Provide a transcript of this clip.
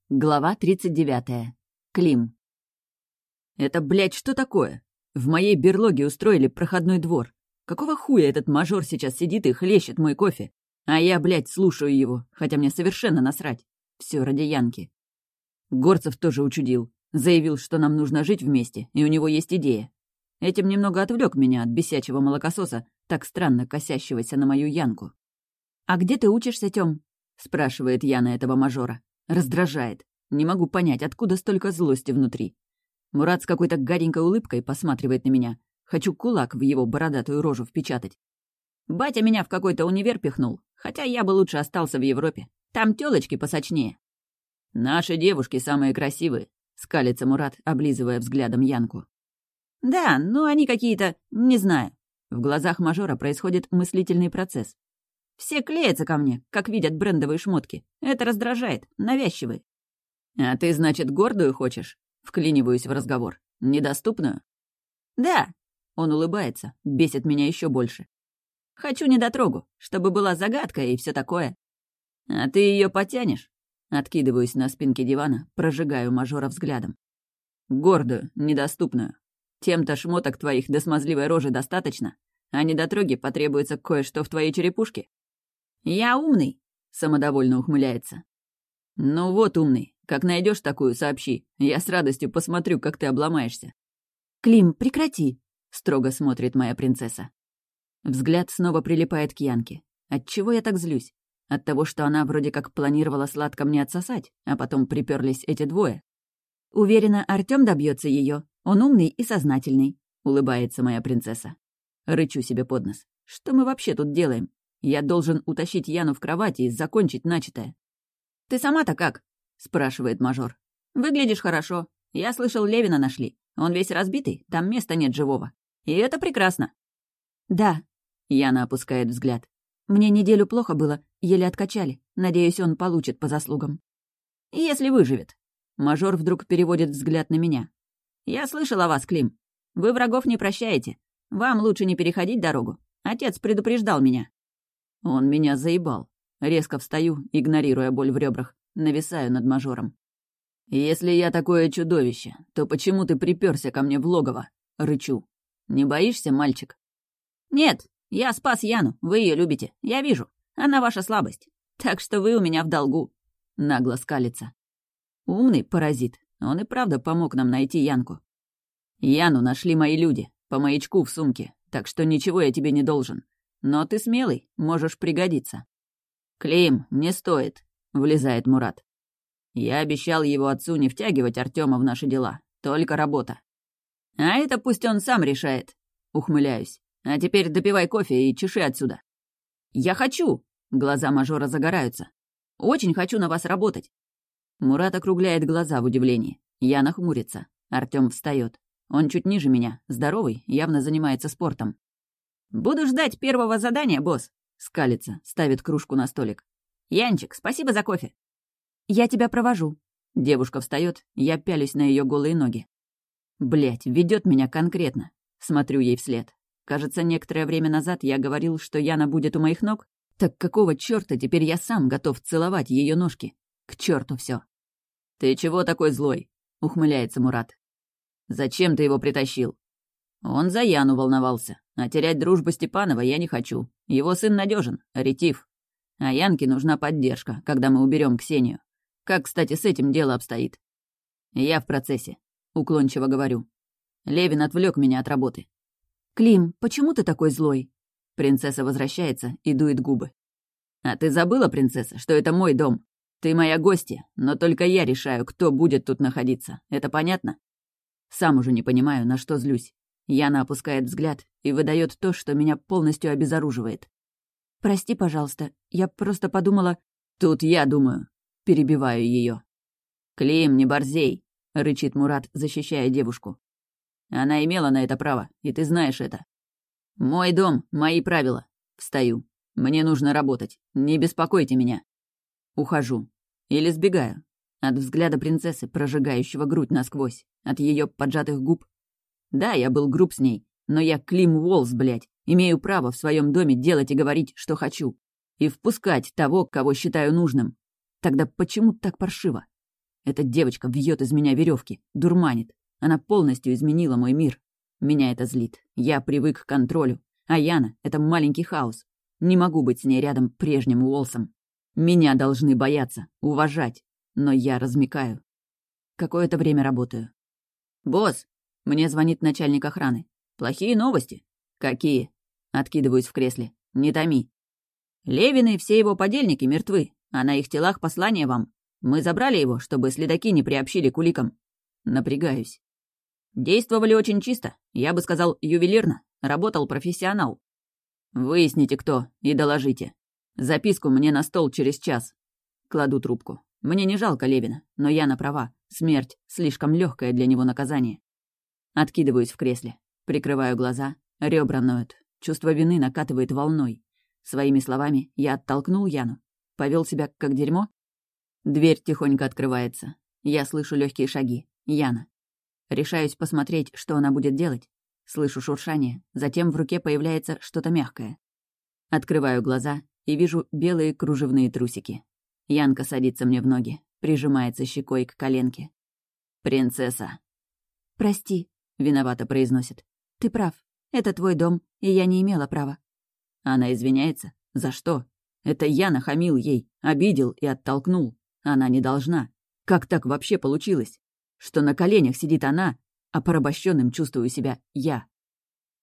Глава 39. Клим. «Это, блядь, что такое? В моей берлоге устроили проходной двор. Какого хуя этот мажор сейчас сидит и хлещет мой кофе? А я, блядь, слушаю его, хотя мне совершенно насрать. Все ради Янки. Горцев тоже учудил. Заявил, что нам нужно жить вместе, и у него есть идея. Этим немного отвлек меня от бесячего молокососа, так странно косящегося на мою Янку. «А где ты учишься, Тём?» — спрашивает Яна этого мажора. Раздражает. Не могу понять, откуда столько злости внутри. Мурат с какой-то гаденькой улыбкой посматривает на меня. Хочу кулак в его бородатую рожу впечатать. Батя меня в какой-то универ пихнул, хотя я бы лучше остался в Европе. Там тёлочки посочнее. «Наши девушки самые красивые», — скалится Мурат, облизывая взглядом Янку. «Да, но они какие-то... не знаю». В глазах мажора происходит мыслительный процесс. Все клеятся ко мне, как видят брендовые шмотки. Это раздражает, навязчивые. «А ты, значит, гордую хочешь?» Вклиниваюсь в разговор. «Недоступную?» «Да». Он улыбается, бесит меня еще больше. «Хочу недотрогу, чтобы была загадка и все такое». «А ты ее потянешь?» Откидываюсь на спинке дивана, прожигаю мажора взглядом. «Гордую, недоступную. Тем-то шмоток твоих до смазливой рожи достаточно, а недотроге потребуется кое-что в твоей черепушке». «Я умный», — самодовольно ухмыляется. «Ну вот умный. Как найдешь такую, сообщи. Я с радостью посмотрю, как ты обломаешься». «Клим, прекрати», — строго смотрит моя принцесса. Взгляд снова прилипает к Янке. Отчего я так злюсь? От того, что она вроде как планировала сладко мне отсосать, а потом приперлись эти двое. «Уверена, Артём добьется ее. Он умный и сознательный», — улыбается моя принцесса. Рычу себе под нос. «Что мы вообще тут делаем? Я должен утащить Яну в кровати и закончить начатое». «Ты сама-то как?» — спрашивает мажор. «Выглядишь хорошо. Я слышал, Левина нашли. Он весь разбитый, там места нет живого. И это прекрасно». «Да», — Яна опускает взгляд. «Мне неделю плохо было, еле откачали. Надеюсь, он получит по заслугам». «Если выживет». Мажор вдруг переводит взгляд на меня. «Я слышал о вас, Клим. Вы врагов не прощаете. Вам лучше не переходить дорогу. Отец предупреждал меня». Он меня заебал. Резко встаю, игнорируя боль в ребрах, нависаю над мажором. «Если я такое чудовище, то почему ты припёрся ко мне в логово?» — рычу. «Не боишься, мальчик?» «Нет, я спас Яну, вы ее любите, я вижу. Она ваша слабость. Так что вы у меня в долгу», — нагло скалится. Умный паразит, он и правда помог нам найти Янку. «Яну нашли мои люди, по маячку в сумке, так что ничего я тебе не должен. Но ты смелый, можешь пригодиться». «Клим, не стоит», — влезает Мурат. «Я обещал его отцу не втягивать Артема в наши дела, только работа». «А это пусть он сам решает», — ухмыляюсь. «А теперь допивай кофе и чеши отсюда». «Я хочу», — глаза мажора загораются. «Очень хочу на вас работать». Мурат округляет глаза в удивлении. Яна хмурится. Артем встает. Он чуть ниже меня, здоровый, явно занимается спортом. «Буду ждать первого задания, босс», — скалится, ставит кружку на столик. «Янчик, спасибо за кофе». «Я тебя провожу». Девушка встает, я пялюсь на ее голые ноги. Блять, ведет меня конкретно. Смотрю ей вслед. Кажется, некоторое время назад я говорил, что Яна будет у моих ног. Так какого черта теперь я сам готов целовать ее ножки? К черту все. «Ты чего такой злой?» — ухмыляется Мурат. «Зачем ты его притащил?» «Он за Яну волновался, а терять дружбу Степанова я не хочу. Его сын надежен, ретив. А Янке нужна поддержка, когда мы уберем Ксению. Как, кстати, с этим дело обстоит?» «Я в процессе», — уклончиво говорю. Левин отвлек меня от работы. «Клим, почему ты такой злой?» Принцесса возвращается и дует губы. «А ты забыла, принцесса, что это мой дом? Ты моя гостья, но только я решаю, кто будет тут находиться. Это понятно?» Сам уже не понимаю, на что злюсь. Яна опускает взгляд и выдает то, что меня полностью обезоруживает. «Прости, пожалуйста, я просто подумала...» «Тут я думаю», — перебиваю ее. «Клим, не борзей», — рычит Мурат, защищая девушку. «Она имела на это право, и ты знаешь это. Мой дом, мои правила. Встаю. Мне нужно работать. Не беспокойте меня». Ухожу. Или сбегаю. От взгляда принцессы, прожигающего грудь насквозь. От ее поджатых губ. Да, я был груб с ней, но я Клим Уолс, блядь. Имею право в своем доме делать и говорить, что хочу. И впускать того, кого считаю нужным. Тогда почему так паршиво? Эта девочка вьет из меня веревки, дурманит. Она полностью изменила мой мир. Меня это злит. Я привык к контролю. А Яна — это маленький хаос. Не могу быть с ней рядом прежним Уолсом. Меня должны бояться, уважать. Но я размякаю. Какое-то время работаю. «Босс!» — мне звонит начальник охраны. «Плохие новости?» «Какие?» — откидываюсь в кресле. «Не томи». «Левин и все его подельники мертвы, а на их телах послание вам. Мы забрали его, чтобы следаки не приобщили к уликам». Напрягаюсь. «Действовали очень чисто. Я бы сказал, ювелирно. Работал профессионал». «Выясните, кто, и доложите. Записку мне на стол через час». Кладу трубку. Мне не жалко Левина, но Яна права. Смерть — слишком легкое для него наказание. Откидываюсь в кресле. Прикрываю глаза. Ребра ноют. Чувство вины накатывает волной. Своими словами я оттолкнул Яну. Повел себя как дерьмо. Дверь тихонько открывается. Я слышу легкие шаги. Яна. Решаюсь посмотреть, что она будет делать. Слышу шуршание. Затем в руке появляется что-то мягкое. Открываю глаза и вижу белые кружевные трусики. Янка садится мне в ноги, прижимается щекой к коленке. «Принцесса». «Прости», — виновато произносит. «Ты прав. Это твой дом, и я не имела права». Она извиняется. За что? Это я нахамил ей, обидел и оттолкнул. Она не должна. Как так вообще получилось? Что на коленях сидит она, а порабощенным чувствую себя я.